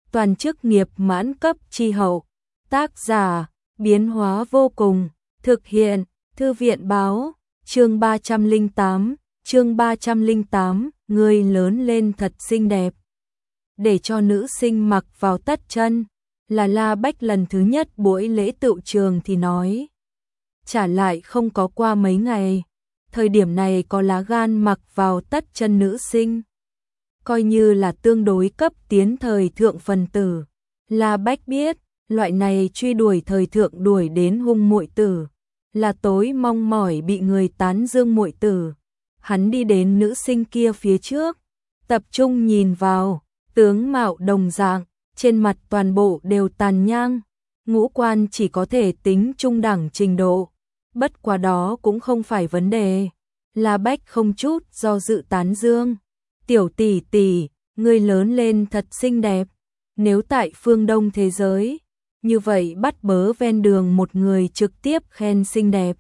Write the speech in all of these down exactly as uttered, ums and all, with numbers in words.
toàn chức nghiệp mãn cấp chi hậu. Tác giả, biến hóa vô cùng, thực hiện, thư viện báo, chương ba trăm lẻ tám, chương ba trăm lẻ tám, người lớn lên thật xinh đẹp. Để cho nữ sinh mặc vào tất chân, là La Bách lần thứ nhất buổi lễ tựu trường thì nói. Trả lại không có qua mấy ngày, thời điểm này có lá gan mặc vào tất chân nữ sinh. Coi như là tương đối cấp tiến thời thượng phần tử. La Bách biết, loại này truy đuổi thời thượng đuổi đến hung muội tử, là tối mong mỏi bị người tán dương muội tử. Hắn đi đến nữ sinh kia phía trước, tập trung nhìn vào, tướng mạo đồng dạng, trên mặt toàn bộ đều tàn nhang, ngũ quan chỉ có thể tính trung đẳng trình độ. Bất quá đó cũng không phải vấn đề. La Bách không chút do dự tán dương. Tiểu tỷ tỷ, ngươi lớn lên thật xinh đẹp. Nếu tại phương Đông thế giới, như vậy bắt bớ ven đường một người trực tiếp khen xinh đẹp,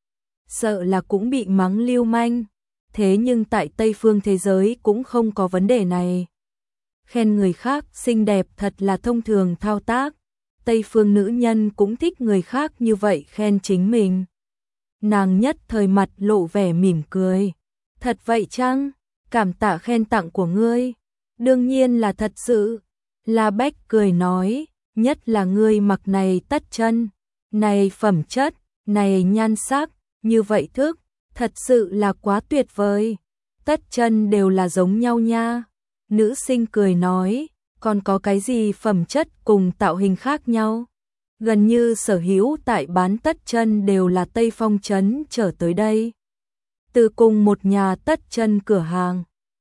sợ là cũng bị mắng lưu manh. Thế nhưng tại Tây phương thế giới cũng không có vấn đề này. Khen người khác xinh đẹp thật là thông thường thao tác. Tây phương nữ nhân cũng thích người khác như vậy khen chính mình. Nàng nhất thời mặt lộ vẻ mỉm cười. Thật vậy chăng? Cảm tạ khen tặng của ngươi. Đương nhiên là thật sự. La Bách cười nói, nhất là ngươi mặc này tất chân, này phẩm chất, này nhan sắc, như vậy thức, thật sự là quá tuyệt vời. Tất chân đều là giống nhau nha. Nữ sinh cười nói, còn có cái gì phẩm chất cùng tạo hình khác nhau? Gần như sở hữu tại bán tất chân đều là Tây Phong trấn trở tới đây. Từ cùng một nhà tất chân cửa hàng.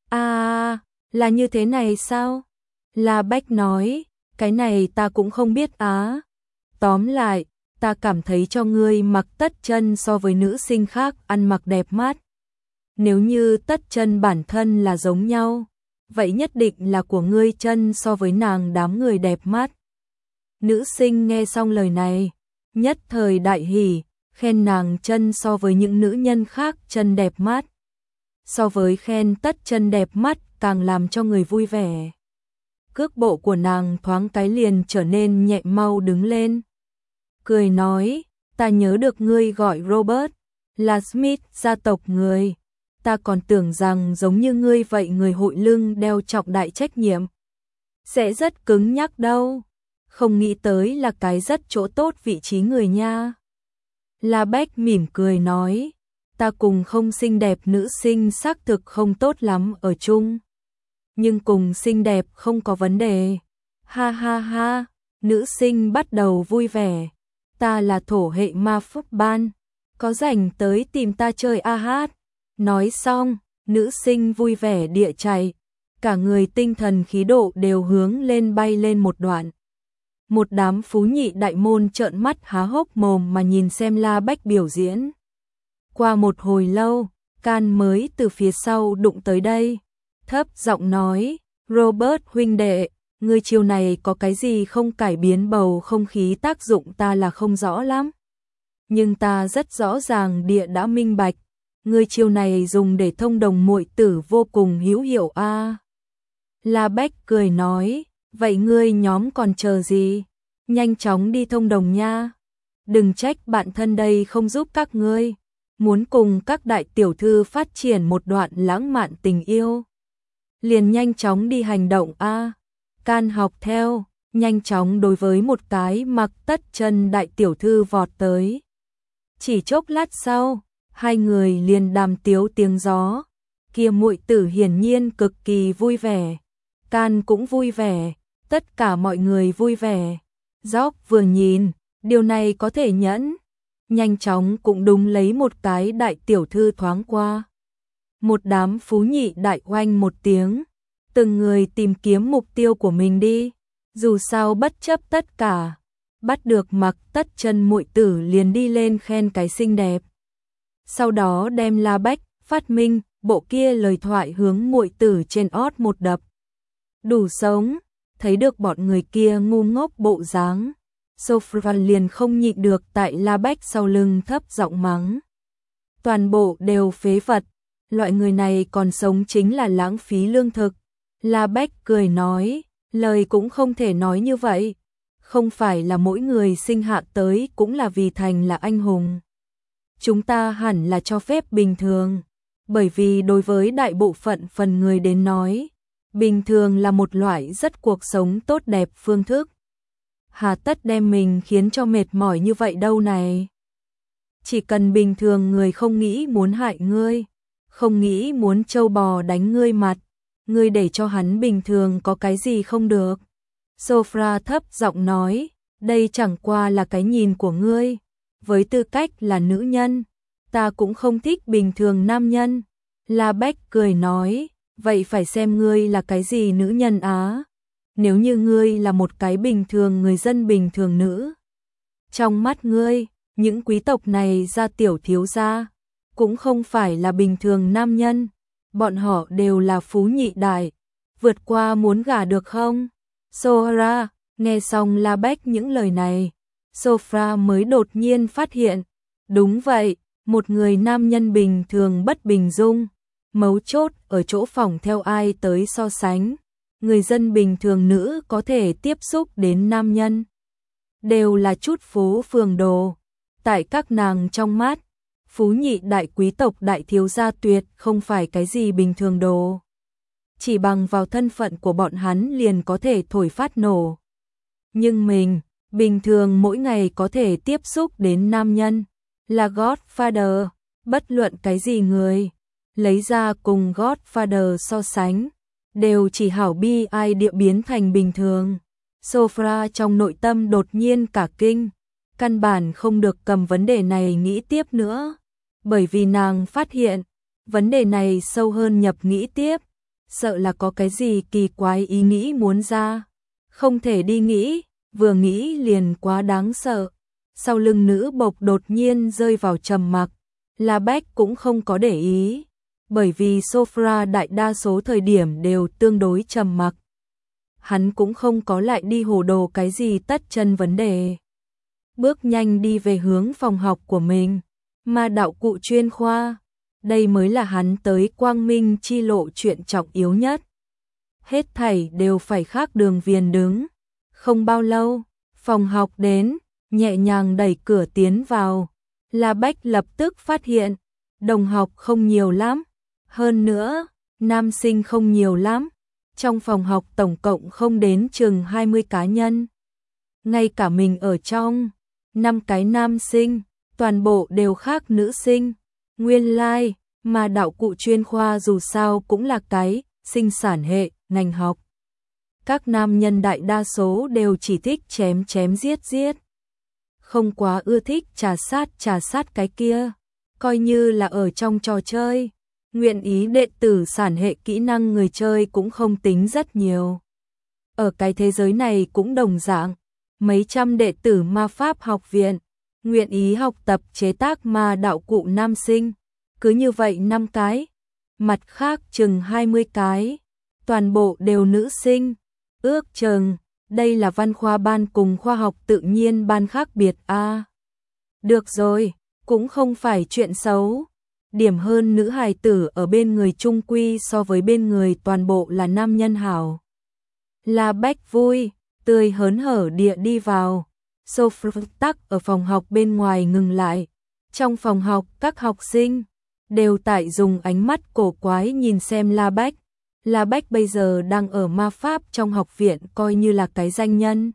À, là như thế này sao? La Bách nói, cái này ta cũng không biết á. Tóm lại, ta cảm thấy cho ngươi mặc tất chân so với nữ sinh khác ăn mặc đẹp mắt. Nếu như tất chân bản thân là giống nhau, vậy nhất định là của ngươi chân so với nàng đám người đẹp mắt. Nữ sinh nghe xong lời này, nhất thời đại hỉ, khen nàng chân so với những nữ nhân khác chân đẹp mắt. So với khen tất chân đẹp mắt càng làm cho người vui vẻ. Cước bộ của nàng thoáng cái liền trở nên nhẹ mau đứng lên. Cười nói, ta nhớ được ngươi gọi Robert, là Smith gia tộc người. Ta còn tưởng rằng giống như ngươi vậy người hội lưng đeo trọng đại trách nhiệm. Sẽ rất cứng nhắc đâu. Không nghĩ tới là cái rất chỗ tốt vị trí người nha. La Bách mỉm cười nói, ta cùng không xinh đẹp nữ sinh xác thực không tốt lắm ở chung. Nhưng cùng xinh đẹp không có vấn đề. Ha ha ha, nữ sinh bắt đầu vui vẻ. Ta là thổ hệ ma phúc ban, có rảnh tới tìm ta chơi a hát. Nói xong, nữ sinh vui vẻ địa chạy, cả người tinh thần khí độ đều hướng lên bay lên một đoạn. Một đám phú nhị đại môn trợn mắt há hốc mồm mà nhìn xem La Bách biểu diễn. Qua một hồi lâu, Can mới từ phía sau đụng tới đây, thấp giọng nói, Robert huynh đệ, ngươi chiều này có cái gì không cải biến bầu không khí tác dụng ta là không rõ lắm. Nhưng ta rất rõ ràng địa đã minh bạch, ngươi chiều này dùng để thông đồng muội tử vô cùng hữu hiệu a. À. La Bách cười nói, vậy ngươi nhóm còn chờ gì? Nhanh chóng đi thông đồng nha. Đừng trách bạn thân đây không giúp các ngươi. Muốn cùng các đại tiểu thư phát triển một đoạn lãng mạn tình yêu. Liền nhanh chóng đi hành động a. À. Can học theo, nhanh chóng đối với một cái mặc tất chân đại tiểu thư vọt tới. Chỉ chốc lát sau, hai người liền đàm tiếu tiếng gió. Kia muội tử hiển nhiên cực kỳ vui vẻ. Can cũng vui vẻ, tất cả mọi người vui vẻ. Gióc vừa nhìn, điều này có thể nhẫn. Nhanh chóng cũng đúng lấy một cái đại tiểu thư thoáng qua. Một đám phú nhị đại oanh một tiếng. Từng người tìm kiếm mục tiêu của mình đi. Dù sao bất chấp tất cả. Bắt được mặc tất chân muội tử liền đi lên khen cái xinh đẹp. Sau đó đem La Bách, phát minh, bộ kia lời thoại hướng muội tử trên ót một đập. Đủ sống, thấy được bọn người kia ngu ngốc bộ dáng. Sophia liền không nhịn được tại La Bách sau lưng thấp giọng mắng. Toàn bộ đều phế vật, loại người này còn sống chính là lãng phí lương thực. La Bách cười nói, Lời cũng không thể nói như vậy. Không phải là mỗi người sinh hạ tới cũng là vì thành là anh hùng. Chúng ta hẳn là cho phép bình thường. Bởi vì đối với đại bộ phận phần người đến nói, bình thường là một loại rất cuộc sống tốt đẹp phương thức. Hà tất đem mình khiến cho mệt mỏi như vậy đâu này. Chỉ cần bình thường người không nghĩ muốn hại ngươi, không nghĩ muốn trâu bò đánh ngươi mặt, ngươi để cho hắn bình thường có cái gì không được. Sofra thấp giọng nói, đây chẳng qua là cái nhìn của ngươi. Với tư cách là nữ nhân, ta cũng không thích bình thường nam nhân. La Bách cười nói, vậy phải xem ngươi là cái gì nữ nhân á. Nếu như ngươi là một cái bình thường người dân bình thường nữ, trong mắt ngươi, những quý tộc này ra tiểu thiếu gia, cũng không phải là bình thường nam nhân. Bọn họ đều là phú nhị đại. Vượt qua muốn gả được không? Sofra, nghe xong La Bách những lời này, Sofra mới đột nhiên phát hiện. Đúng vậy, một người nam nhân bình thường bất bình dung. Mấu chốt ở chỗ phòng theo ai tới so sánh. Người dân bình thường nữ có thể tiếp xúc đến nam nhân. Đều là chút phố phường đồ. Tại các nàng trong mắt, phú nhị đại quý tộc đại thiếu gia tuyệt không phải cái gì bình thường đồ. Chỉ bằng vào thân phận của bọn hắn liền có thể thổi phát nổ. Nhưng mình, bình thường mỗi ngày có thể tiếp xúc đến nam nhân, là Godfather, bất luận cái gì người, lấy ra cùng Godfather so sánh, đều chỉ hảo bi ai địa biến thành bình thường. Sofra trong nội tâm đột nhiên cả kinh, căn bản không được cầm vấn đề này nghĩ tiếp nữa, bởi vì nàng phát hiện, vấn đề này sâu hơn nhập nghĩ tiếp, sợ là có cái gì kỳ quái ý nghĩ muốn ra, không thể đi nghĩ, vừa nghĩ liền quá đáng sợ. Sau lưng nữ bộc đột nhiên rơi vào trầm mặc, La Bách cũng không có để ý, bởi vì Sofra đại đa số thời điểm đều tương đối trầm mặc. Hắn cũng không có lại đi hồ đồ cái gì tất chân vấn đề. Bước nhanh đi về hướng phòng học của mình, Ma đạo cụ chuyên khoa. Đây mới là hắn tới quang minh chi lộ chuyện trọng yếu nhất. Hết thảy đều phải khác đường viền đứng. Không bao lâu, phòng học đến, nhẹ nhàng đẩy cửa tiến vào. La Bách lập tức phát hiện, đồng học không nhiều lắm. Hơn nữa, nam sinh không nhiều lắm. Trong phòng học tổng cộng không đến chừng hai mươi cá nhân. Ngay cả mình ở trong, năm cái nam sinh, toàn bộ đều khác nữ sinh. Nguyên lai, like, mà đạo cụ chuyên khoa dù sao cũng là cái sinh sản hệ, ngành học. Các nam nhân đại đa số đều chỉ thích chém chém giết giết. Không quá ưa thích trà sát trà sát cái kia, coi như là ở trong trò chơi. Nguyện ý đệ tử sản hệ kỹ năng người chơi cũng không tính rất nhiều. Ở cái thế giới này cũng đồng dạng, mấy trăm đệ tử ma pháp học viện, nguyện ý học tập chế tác ma đạo cụ nam sinh. Cứ như vậy năm cái, mặt khác chừng hai mươi cái, toàn bộ đều nữ sinh. Ước chừng, đây là văn khoa ban cùng khoa học tự nhiên ban khác biệt a. À, được rồi, cũng không phải chuyện xấu. Điểm hơn nữ hài tử ở bên người trung quy so với bên người toàn bộ là nam nhân hảo. La Bách vui, tươi hớn hở địa đi vào. Sofra tắc ở phòng học bên ngoài ngừng lại. Trong phòng học các học sinh đều tại dùng ánh mắt cổ quái nhìn xem La Bách. La Bách bây giờ đang ở ma pháp trong học viện coi như là cái danh nhân.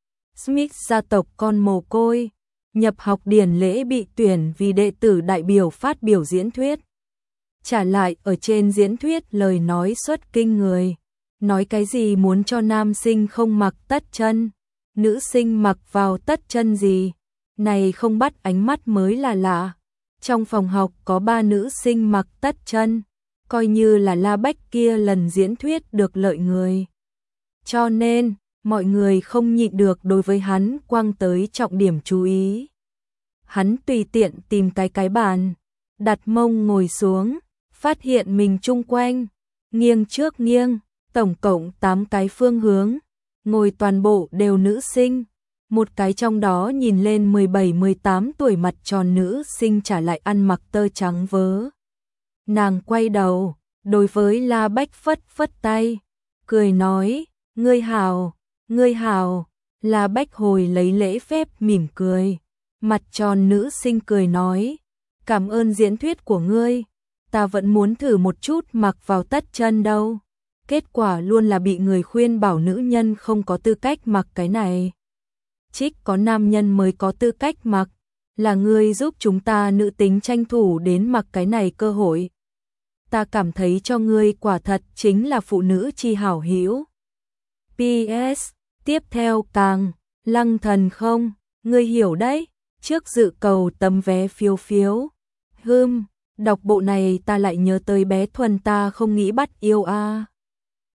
Smith gia tộc con mồ côi, nhập học điển lễ bị tuyển vì đệ tử đại biểu phát biểu diễn thuyết. Trả lại ở trên diễn thuyết lời nói xuất kinh người. Nói cái gì muốn cho nam sinh không mặc tất chân, nữ sinh mặc vào tất chân gì. Này không bắt ánh mắt mới là lạ. Trong phòng học có ba nữ sinh mặc tất chân, coi như là La Bách kia lần diễn thuyết được lợi người. Cho nên, mọi người không nhịn được đối với hắn quăng tới trọng điểm chú ý. Hắn tùy tiện tìm cái cái bàn, đặt mông ngồi xuống, phát hiện mình chung quanh, nghiêng trước nghiêng, tổng cộng tám cái phương hướng, ngồi toàn bộ đều nữ sinh. Một cái trong đó nhìn lên mười bảy mười tám tuổi mặt tròn nữ sinh trả lại ăn mặc tơ trắng vớ. Nàng quay đầu, đối với La Bách phất phất tay, cười nói, Ngươi hào, ngươi hào, La Bách Hồi lấy lễ phép mỉm cười. Mặt tròn nữ sinh cười nói, cảm ơn diễn thuyết của ngươi, ta vẫn muốn thử một chút mặc vào tất chân đâu. Kết quả luôn là bị người khuyên bảo nữ nhân không có tư cách mặc cái này. Trích có nam nhân mới có tư cách mặc, là ngươi giúp chúng ta nữ tính tranh thủ đến mặc cái này cơ hội. Ta cảm thấy cho ngươi quả thật chính là phụ nữ chi hảo hữu. pê ét Tiếp theo càng Lăng Thần không, ngươi hiểu đấy, trước dự cầu tấm vé phiếu phiếu. Hừm, đọc bộ này ta lại nhớ tới bé Thuần ta không nghĩ bắt yêu a. À.